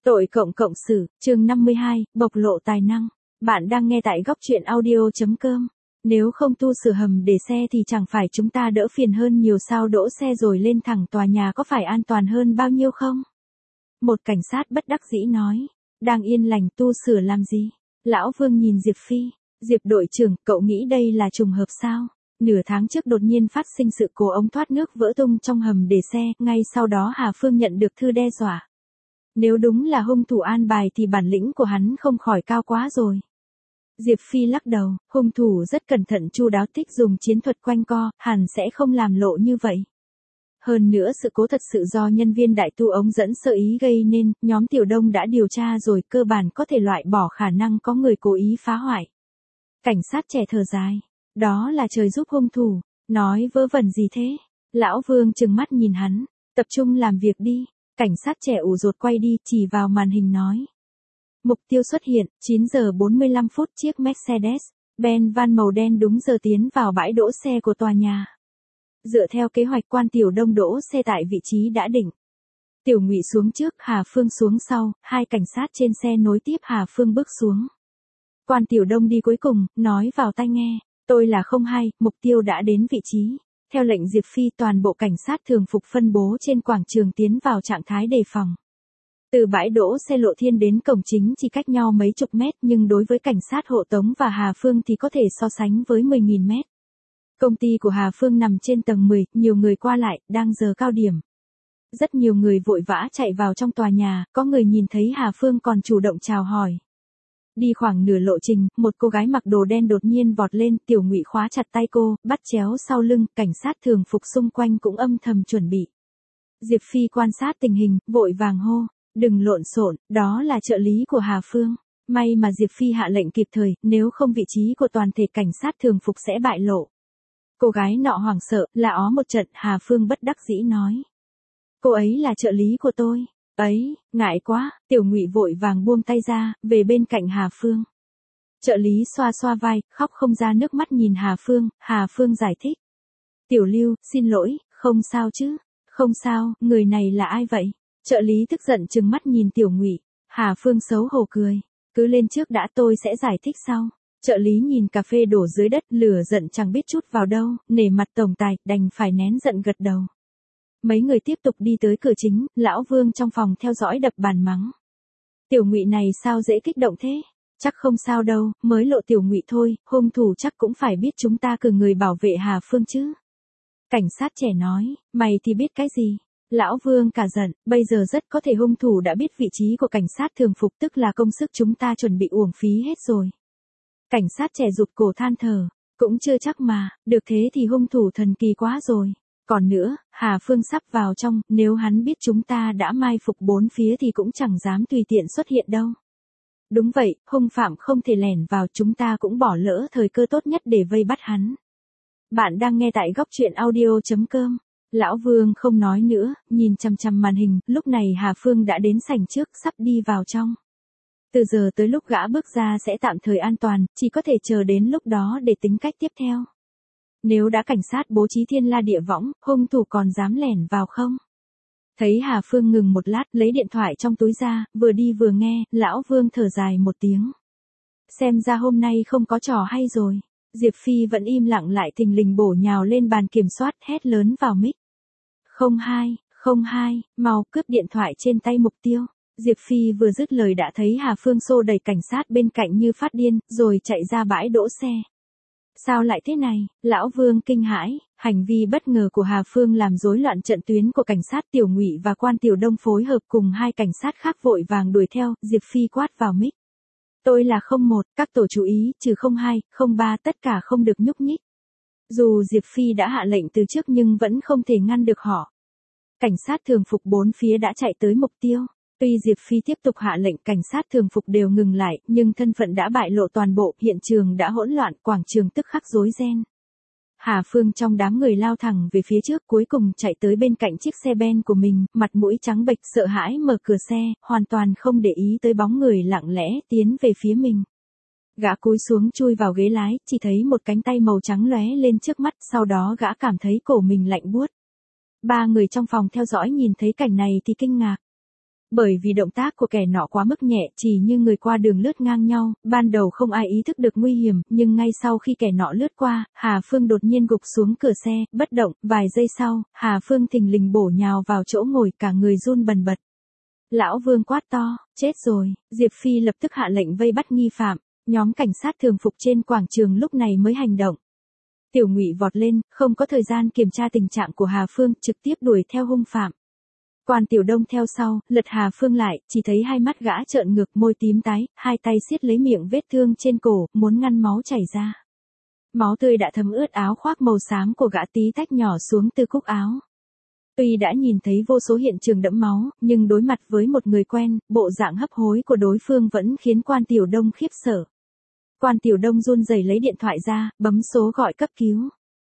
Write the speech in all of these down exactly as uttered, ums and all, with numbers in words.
Tội cộng cộng xử, chương năm mươi hai, bộc lộ tài năng. Bạn đang nghe tại góc truyện audio.com. Nếu không tu sửa hầm để xe thì chẳng phải chúng ta đỡ phiền hơn nhiều sao, đỗ xe rồi lên thẳng tòa nhà có phải an toàn hơn bao nhiêu không? Một cảnh sát bất đắc dĩ nói. Đang yên lành tu sửa làm gì? Lão Vương nhìn Diệp Phi. Diệp đội trưởng, cậu nghĩ đây là trùng hợp sao? Nửa tháng trước đột nhiên phát sinh sự cố ống thoát nước vỡ tung trong hầm để xe, ngay sau đó Hà Phương nhận được thư đe dọa. Nếu đúng là hung thủ an bài thì bản lĩnh của hắn không khỏi cao quá rồi. Diệp Phi lắc đầu, hung thủ rất cẩn thận chu đáo, thích dùng chiến thuật quanh co, hẳn sẽ không làm lộ như vậy. Hơn nữa sự cố thật sự do nhân viên đại tu ống dẫn sơ ý gây nên, nhóm Tiểu Đông đã điều tra rồi, cơ bản có thể loại bỏ khả năng có người cố ý phá hoại. Cảnh sát trẻ thở dài, đó là trời giúp hung thủ, nói vớ vẩn gì thế? Lão Vương trừng mắt nhìn hắn, tập trung làm việc đi. Cảnh sát trẻ ủ rột quay đi, chỉ vào màn hình nói. Mục tiêu xuất hiện, chín giờ bốn mươi lăm phút, chiếc Mercedes-Benz van màu đen đúng giờ tiến vào bãi đỗ xe của tòa nhà. Dựa theo kế hoạch, quan Tiểu Đông đỗ xe tại vị trí đã định. Tiểu Ngụy xuống trước, Hà Phương xuống sau, hai cảnh sát trên xe nối tiếp Hà Phương bước xuống. Quan Tiểu Đông đi cuối cùng, nói vào tai nghe, tôi là không hai, mục tiêu đã đến vị trí. Theo lệnh Diệp Phi, toàn bộ cảnh sát thường phục phân bố trên quảng trường tiến vào trạng thái đề phòng. Từ bãi đỗ xe Lộ Thiên đến cổng chính chỉ cách nhau mấy chục mét, nhưng đối với cảnh sát hộ tống và Hà Phương thì có thể so sánh với mười nghìn mét. Công ty của Hà Phương nằm trên tầng mười, nhiều người qua lại, đang giờ cao điểm. Rất nhiều người vội vã chạy vào trong tòa nhà, có người nhìn thấy Hà Phương còn chủ động chào hỏi. Đi khoảng nửa lộ trình, một cô gái mặc đồ đen đột nhiên vọt lên, Tiểu Ngụy khóa chặt tay cô, bắt chéo sau lưng, cảnh sát thường phục xung quanh cũng âm thầm chuẩn bị. Diệp Phi quan sát tình hình, vội vàng hô, đừng lộn xộn, đó là trợ lý của Hà Phương. May mà Diệp Phi hạ lệnh kịp thời, nếu không vị trí của toàn thể cảnh sát thường phục sẽ bại lộ. Cô gái nọ hoảng sợ, la ó một trận, Hà Phương bất đắc dĩ nói. Cô ấy là trợ lý của tôi. Ấy, ngại quá, Tiểu Ngụy vội vàng buông tay ra, về bên cạnh Hà Phương. Trợ lý xoa xoa vai, khóc không ra nước mắt nhìn Hà Phương, Hà Phương giải thích. Tiểu Lưu, xin lỗi, không sao chứ, không sao, người này là ai vậy? Trợ lý tức giận trừng mắt nhìn Tiểu Ngụy, Hà Phương xấu hổ cười, cứ lên trước đã, tôi sẽ giải thích sau. Trợ lý nhìn cà phê đổ dưới đất, lửa giận chẳng biết chút vào đâu, nể mặt tổng tài, đành phải nén giận gật đầu. Mấy người tiếp tục đi tới cửa chính, Lão Vương trong phòng theo dõi đập bàn mắng. Tiểu Ngụy này sao dễ kích động thế? Chắc không sao đâu, mới lộ Tiểu Ngụy thôi, hung thủ chắc cũng phải biết chúng ta cử người bảo vệ Hà Phương chứ. Cảnh sát trẻ nói, mày thì biết cái gì? Lão Vương cả giận, bây giờ rất có thể hung thủ đã biết vị trí của cảnh sát thường phục, tức là công sức chúng ta chuẩn bị uổng phí hết rồi. Cảnh sát trẻ rụt cổ than thở, cũng chưa chắc mà, được thế thì hung thủ thần kỳ quá rồi. Còn nữa, Hà Phương sắp vào trong, nếu hắn biết chúng ta đã mai phục bốn phía thì cũng chẳng dám tùy tiện xuất hiện đâu. Đúng vậy, hung phạm không thể lẻn vào, chúng ta cũng bỏ lỡ thời cơ tốt nhất để vây bắt hắn. Bạn đang nghe tại góc truyện audio.com. Lão Vương không nói nữa, nhìn chằm chằm màn hình, lúc này Hà Phương đã đến sảnh trước, sắp đi vào trong. Từ giờ tới lúc gã bước ra sẽ tạm thời an toàn, chỉ có thể chờ đến lúc đó để tính cách tiếp theo. Nếu đã cảnh sát bố trí thiên la địa võng, hung thủ còn dám lẻn vào không? Thấy Hà Phương ngừng một lát, lấy điện thoại trong túi ra, vừa đi vừa nghe, Lão Vương thở dài một tiếng. Xem ra hôm nay không có trò hay rồi. Diệp Phi vẫn im lặng lại thình lình bổ nhào lên bàn kiểm soát, hét lớn vào mic. Không hai, không hai, mau cướp điện thoại trên tay mục tiêu. Diệp Phi vừa dứt lời đã thấy Hà Phương xô đẩy cảnh sát bên cạnh như phát điên, rồi chạy ra bãi đỗ xe. Sao lại thế này? Lão Vương kinh hãi, hành vi bất ngờ của Hà Phương làm rối loạn trận tuyến của cảnh sát. Tiểu Ngụy và quan Tiểu Đông phối hợp cùng hai cảnh sát khác vội vàng đuổi theo, Diệp Phi quát vào mic. Tôi là không một, các tổ chú ý, trừ không hai, không ba, tất cả không được nhúc nhích. Dù Diệp Phi đã hạ lệnh từ trước nhưng vẫn không thể ngăn được họ. Cảnh sát thường phục bốn phía đã chạy tới mục tiêu. Tuy Diệp Phi tiếp tục hạ lệnh, cảnh sát thường phục đều ngừng lại, nhưng thân phận đã bại lộ toàn bộ, hiện trường đã hỗn loạn, quảng trường tức khắc rối ren. Hà Phương trong đám người lao thẳng về phía trước, cuối cùng chạy tới bên cạnh chiếc xe ben của mình, mặt mũi trắng bệch, sợ hãi mở cửa xe, hoàn toàn không để ý tới bóng người lặng lẽ tiến về phía mình. Gã cúi xuống chui vào ghế lái, chỉ thấy một cánh tay màu trắng lóe lên trước mắt, sau đó gã cảm thấy cổ mình lạnh buốt. Ba người trong phòng theo dõi nhìn thấy cảnh này thì kinh ngạc. Bởi vì động tác của kẻ nọ quá mức nhẹ, chỉ như người qua đường lướt ngang nhau, ban đầu không ai ý thức được nguy hiểm, nhưng ngay sau khi kẻ nọ lướt qua, Hà Phương đột nhiên gục xuống cửa xe, bất động, vài giây sau, Hà Phương thình lình bổ nhào vào chỗ ngồi, cả người run bần bật. Lão Vương quát to, chết rồi, Diệp Phi lập tức hạ lệnh vây bắt nghi phạm, nhóm cảnh sát thường phục trên quảng trường lúc này mới hành động. Tiểu Ngụy vọt lên, không có thời gian kiểm tra tình trạng của Hà Phương, trực tiếp đuổi theo hung phạm. Quan Tiểu Đông theo sau, lật Hà Phương lại, chỉ thấy hai mắt gã trợn ngược, môi tím tái, hai tay siết lấy miệng vết thương trên cổ, muốn ngăn máu chảy ra. Máu tươi đã thấm ướt áo khoác màu xám của gã tí tách nhỏ xuống từ cúc áo. Tuy đã nhìn thấy vô số hiện trường đẫm máu, nhưng đối mặt với một người quen, bộ dạng hấp hối của đối phương vẫn khiến Quan Tiểu Đông khiếp sợ. Quan Tiểu Đông run rẩy lấy điện thoại ra, bấm số gọi cấp cứu.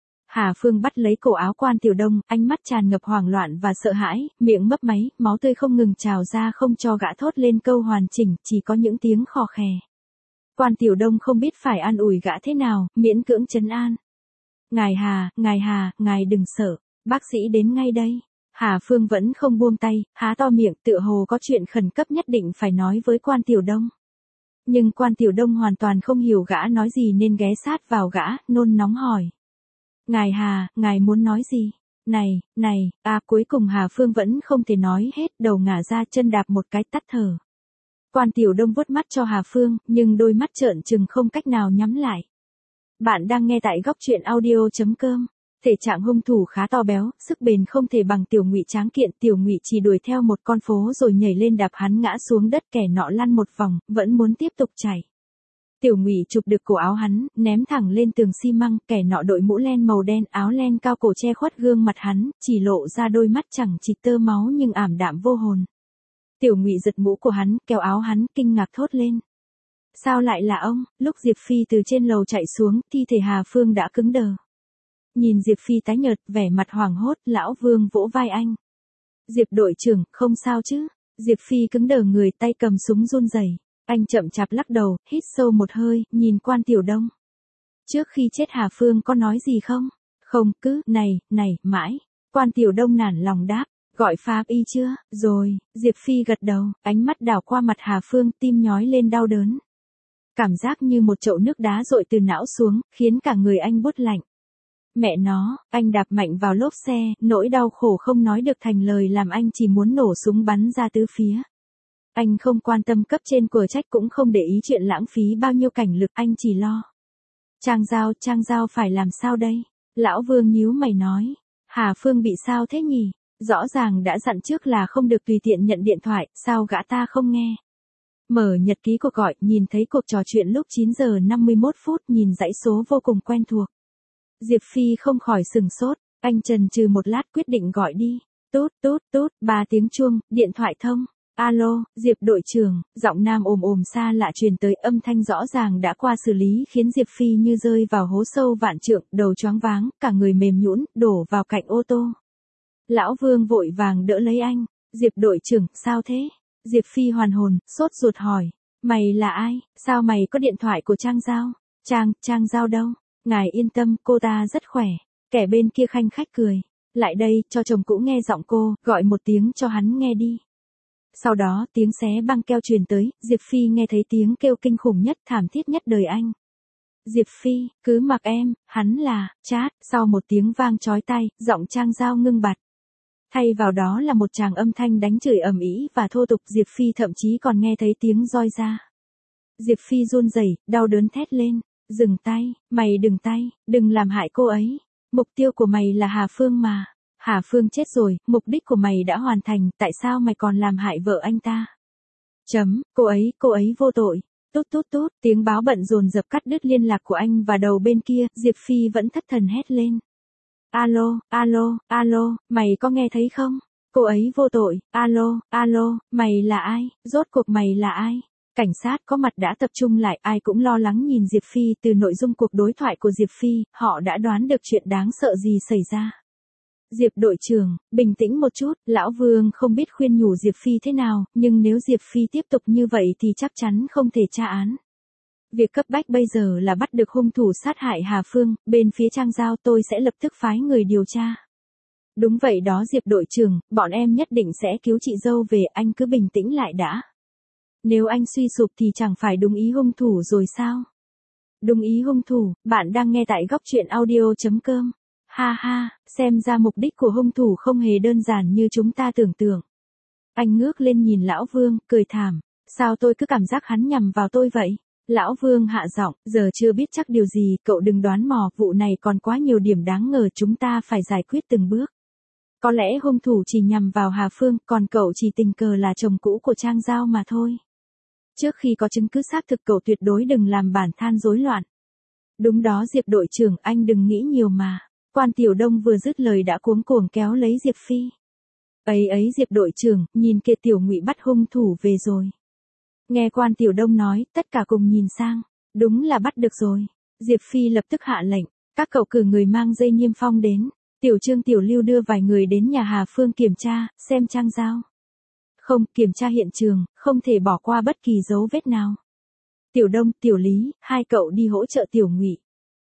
Hà Phương bắt lấy cổ áo Quan Tiểu Đông, ánh mắt tràn ngập hoảng loạn và sợ hãi, miệng mấp máy, máu tươi không ngừng trào ra không cho gã thốt lên câu hoàn chỉnh, chỉ có những tiếng khò khè. Quan Tiểu Đông không biết phải an ủi gã thế nào, miễn cưỡng trấn an. Ngài Hà, ngài Hà, ngài đừng sợ, bác sĩ đến ngay đây. Hà Phương vẫn không buông tay, há to miệng, tựa hồ có chuyện khẩn cấp nhất định phải nói với Quan Tiểu Đông. Nhưng Quan Tiểu Đông hoàn toàn không hiểu gã nói gì nên ghé sát vào gã, nôn nóng hỏi. Ngài Hà, ngài muốn nói gì? Này, này, à cuối cùng Hà Phương vẫn không thể nói hết, đầu ngả ra chân đạp một cái tắt thở. Quan Tiểu Đông vuốt mắt cho Hà Phương, nhưng đôi mắt trợn trừng không cách nào nhắm lại. Bạn đang nghe tại góc truyện audio chấm com. Thể trạng hung thủ khá to béo, sức bền không thể bằng Tiểu Ngụy tráng kiện, Tiểu Ngụy chỉ đuổi theo một con phố rồi nhảy lên đạp hắn ngã xuống đất, kẻ nọ lăn một vòng, vẫn muốn tiếp tục chạy. Tiểu Ngụy chụp được cổ áo hắn, ném thẳng lên tường xi măng, kẻ nọ đội mũ len màu đen, áo len cao cổ che khuất gương mặt hắn, chỉ lộ ra đôi mắt chẳng chịt tơ máu nhưng ảm đạm vô hồn. Tiểu Ngụy giật mũ của hắn, kéo áo hắn, kinh ngạc thốt lên. Sao lại là ông? Lúc Diệp Phi từ trên lầu chạy xuống, thi thể Hà Phương đã cứng đờ. Nhìn Diệp Phi tái nhợt, vẻ mặt hoảng hốt, Lão Vương vỗ vai anh. Diệp đội trưởng, không sao chứ? Diệp Phi cứng đờ người, tay cầm súng run rẩy. Anh chậm chạp lắc đầu, hít sâu một hơi, nhìn Quan Tiểu Đông. Trước khi chết Hà Phương có nói gì không? Không, cứ, này, này, mãi. Quan Tiểu Đông nản lòng đáp, gọi pháp y chưa? Rồi, Diệp Phi gật đầu, ánh mắt đảo qua mặt Hà Phương, tim nhói lên đau đớn. Cảm giác như một chậu nước đá dội từ não xuống, khiến cả người anh buốt lạnh. Mẹ nó, anh đạp mạnh vào lốp xe, nỗi đau khổ không nói được thành lời làm anh chỉ muốn nổ súng bắn ra tứ phía. Anh không quan tâm cấp trên của trách cũng không để ý chuyện lãng phí bao nhiêu cảnh lực, anh chỉ lo. Trang Giao, Trang Giao phải làm sao đây? Lão Vương nhíu mày nói. Hà Phương bị sao thế nhỉ? Rõ ràng đã dặn trước là không được tùy tiện nhận điện thoại, sao gã ta không nghe? Mở nhật ký cuộc gọi, nhìn thấy cuộc trò chuyện lúc chín giờ năm mươi mốt phút, nhìn dãy số vô cùng quen thuộc. Diệp Phi không khỏi sừng sốt, anh chần chừ một lát quyết định gọi đi. Tút tút tút, ba tiếng chuông, điện thoại thông. Alo, Diệp đội trưởng, giọng nam ồm ồm xa lạ truyền tới, âm thanh rõ ràng đã qua xử lý khiến Diệp Phi như rơi vào hố sâu vạn trượng, đầu choáng váng, cả người mềm nhũn, đổ vào cạnh ô tô. Lão Vương vội vàng đỡ lấy anh. Diệp đội trưởng, sao thế? Diệp Phi hoàn hồn, sốt ruột hỏi. Mày là ai? Sao mày có điện thoại của Trang Giao? Trang, Trang Giao đâu? Ngài yên tâm, cô ta rất khỏe. Kẻ bên kia khanh khách cười. Lại đây, cho chồng cũ nghe giọng cô, gọi một tiếng cho hắn nghe đi. Sau đó, tiếng xé băng keo truyền tới, Diệp Phi nghe thấy tiếng kêu kinh khủng nhất, thảm thiết nhất đời anh. Diệp Phi, cứ mặc em, hắn là, chát, sau một tiếng vang chói tai, giọng Trang Giao ngưng bặt. Thay vào đó là một tràng âm thanh đánh chửi ầm ĩ và thô tục, Diệp Phi thậm chí còn nghe thấy tiếng roi ra. Diệp Phi run rẩy, đau đớn thét lên, dừng tay, mày đừng tay, đừng làm hại cô ấy. Mục tiêu của mày là Hà Phương mà. Hà Phương chết rồi, mục đích của mày đã hoàn thành, tại sao mày còn làm hại vợ anh ta? Chấm, cô ấy, cô ấy vô tội. Tút tút tút, tiếng báo bận dồn dập cắt đứt liên lạc của anh và đầu bên kia, Diệp Phi vẫn thất thần hét lên. Alo, alo, alo, mày có nghe thấy không? Cô ấy vô tội, alo, alo, mày là ai? Rốt cuộc mày là ai? Cảnh sát có mặt đã tập trung lại, ai cũng lo lắng nhìn Diệp Phi, từ nội dung cuộc đối thoại của Diệp Phi, họ đã đoán được chuyện đáng sợ gì xảy ra. Diệp đội trưởng, bình tĩnh một chút, Lão Vương không biết khuyên nhủ Diệp Phi thế nào, nhưng nếu Diệp Phi tiếp tục như vậy thì chắc chắn không thể tra án. Việc cấp bách bây giờ là bắt được hung thủ sát hại Hà Phương, bên phía Trang Giao tôi sẽ lập tức phái người điều tra. Đúng vậy đó Diệp đội trưởng, bọn em nhất định sẽ cứu chị dâu về, anh cứ bình tĩnh lại đã. Nếu anh suy sụp thì chẳng phải đúng ý hung thủ rồi sao? Đúng ý hung thủ, bạn đang nghe tại góc truyện audio.com. Ha ha, xem ra mục đích của hung thủ không hề đơn giản như chúng ta tưởng tượng. Anh ngước lên nhìn Lão Vương, cười thảm. Sao tôi cứ cảm giác hắn nhằm vào tôi vậy? Lão Vương hạ giọng, giờ chưa biết chắc điều gì, cậu đừng đoán mò, vụ này còn quá nhiều điểm đáng ngờ, chúng ta phải giải quyết từng bước. Có lẽ hung thủ chỉ nhằm vào Hà Phương, còn cậu chỉ tình cờ là chồng cũ của Trang Giao mà thôi. Trước khi có chứng cứ xác thực cậu tuyệt đối đừng làm bản than rối loạn. Đúng đó Diệp đội trưởng, anh đừng nghĩ nhiều mà. Quan Tiểu Đông vừa dứt lời đã cuống cuồng kéo lấy Diệp Phi. Ấy ấy Diệp đội trưởng, nhìn kia Tiểu Ngụy bắt hung thủ về rồi. Nghe Quan Tiểu Đông nói, tất cả cùng nhìn sang. Đúng là bắt được rồi. Diệp Phi lập tức hạ lệnh, các cậu cử người mang dây niêm phong đến. Tiểu Trương Tiểu Lưu đưa vài người đến nhà Hà Phương kiểm tra, xem Trang Giao. Không, kiểm tra hiện trường, không thể bỏ qua bất kỳ dấu vết nào. Tiểu Đông, Tiểu Lý, hai cậu đi hỗ trợ Tiểu Ngụy.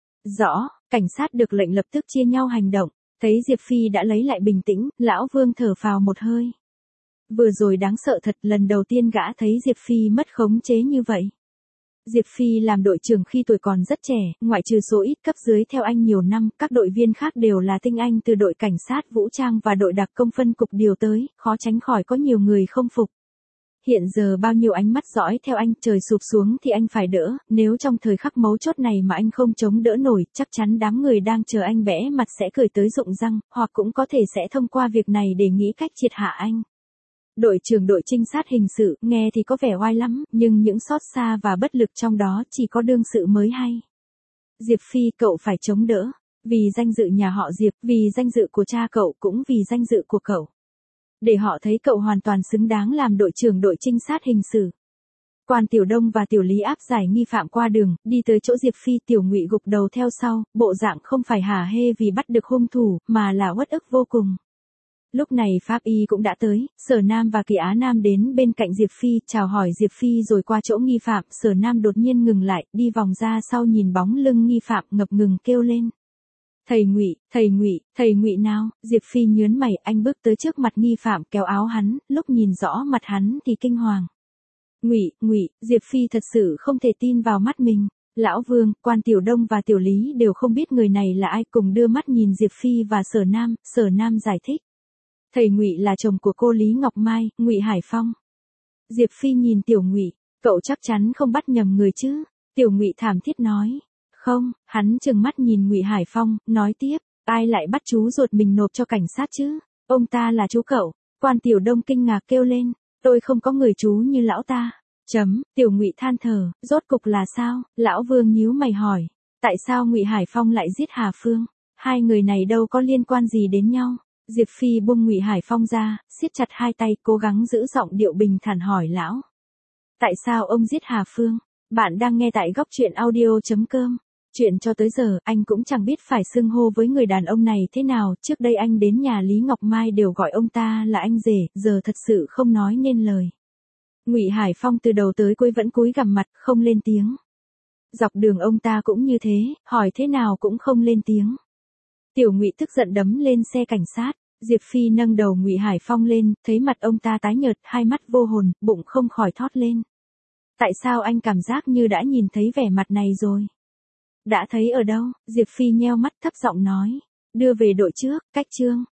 Rõ, cảnh sát được lệnh lập tức chia nhau hành động. Thấy Diệp Phi đã lấy lại bình tĩnh, Lão Vương thở phào một hơi. Vừa rồi đáng sợ thật, lần đầu tiên gã thấy Diệp Phi mất khống chế như vậy. Diệp Phi làm đội trưởng khi tuổi còn rất trẻ, ngoại trừ số ít cấp dưới theo anh nhiều năm, các đội viên khác đều là tinh anh từ đội cảnh sát vũ trang và đội đặc công phân cục điều tới, khó tránh khỏi có nhiều người không phục. Hiện giờ bao nhiêu ánh mắt dõi theo anh, trời sụp xuống thì anh phải đỡ, nếu trong thời khắc mấu chốt này mà anh không chống đỡ nổi, chắc chắn đám người đang chờ anh bẽ mặt sẽ cười tới rụng răng, hoặc cũng có thể sẽ thông qua việc này để nghĩ cách triệt hạ anh. Đội trưởng đội trinh sát hình sự, nghe thì có vẻ oai lắm, nhưng những xót xa và bất lực trong đó chỉ có đương sự mới hay. Diệp Phi, cậu phải chống đỡ. Vì danh dự nhà họ Diệp, vì danh dự của cha cậu, cũng vì danh dự của cậu. Để họ thấy cậu hoàn toàn xứng đáng làm đội trưởng đội trinh sát hình sự. Quan Tiểu Đông và Tiểu Lý áp giải nghi phạm qua đường, đi tới chỗ Diệp Phi. Tiểu Ngụy gục đầu theo sau, bộ dạng không phải hả hê vì bắt được hung thủ, mà là uất ức vô cùng. Lúc này Pháp Y cũng đã tới, Sở Nam và Kỳ Á Nam đến bên cạnh Diệp Phi, chào hỏi Diệp Phi rồi qua chỗ nghi phạm. Sở Nam đột nhiên ngừng lại, đi vòng ra sau nhìn bóng lưng nghi phạm, ngập ngừng kêu lên. Thầy Ngụy, thầy Ngụy, thầy Ngụy nào? Diệp Phi nhớn mày, anh bước tới trước mặt nghi phạm kéo áo hắn, lúc nhìn rõ mặt hắn thì kinh hoàng. Ngụy, Ngụy, Diệp Phi thật sự không thể tin vào mắt mình. Lão Vương, Quan Tiểu Đông và Tiểu Lý đều không biết người này là ai, cùng đưa mắt nhìn Diệp Phi và Sở Nam. Sở Nam giải thích. Thầy Ngụy là chồng của cô Lý Ngọc Mai, Ngụy Hải Phong. Diệp Phi nhìn Tiểu Ngụy, cậu chắc chắn không bắt nhầm người chứ? Tiểu Ngụy thảm thiết nói. Không, hắn trừng mắt nhìn Ngụy Hải Phong, nói tiếp, ai lại bắt chú ruột mình nộp cho cảnh sát chứ? Ông ta là chú cậu. Quan Tiểu Đông kinh ngạc kêu lên, tôi không có người chú như lão ta. Chấm, Tiểu Ngụy than thở, rốt cục là sao? Lão Vương nhíu mày hỏi, tại sao Ngụy Hải Phong lại giết Hà Phương? Hai người này đâu có liên quan gì đến nhau. Diệp Phi buông Ngụy Hải Phong ra, siết chặt hai tay, cố gắng giữ giọng điệu bình thản hỏi lão. Tại sao ông giết Hà Phương? Bạn đang nghe tại góc truyện audio.com. Chuyện cho tới giờ, anh cũng chẳng biết phải xưng hô với người đàn ông này thế nào, trước đây anh đến nhà Lý Ngọc Mai đều gọi ông ta là anh rể, giờ thật sự không nói nên lời. Ngụy Hải Phong từ đầu tới cuối vẫn cúi gằm mặt, không lên tiếng. Dọc đường ông ta cũng như thế, hỏi thế nào cũng không lên tiếng. Tiểu Ngụy tức giận đấm lên xe cảnh sát. Diệp Phi nâng đầu Ngụy Hải Phong lên, thấy mặt ông ta tái nhợt, hai mắt vô hồn, bụng không khỏi thót lên. Tại sao anh cảm giác như đã nhìn thấy vẻ mặt này rồi? Đã thấy ở đâu? Diệp Phi nheo mắt thấp giọng nói. Đưa về đội trước, cách trương.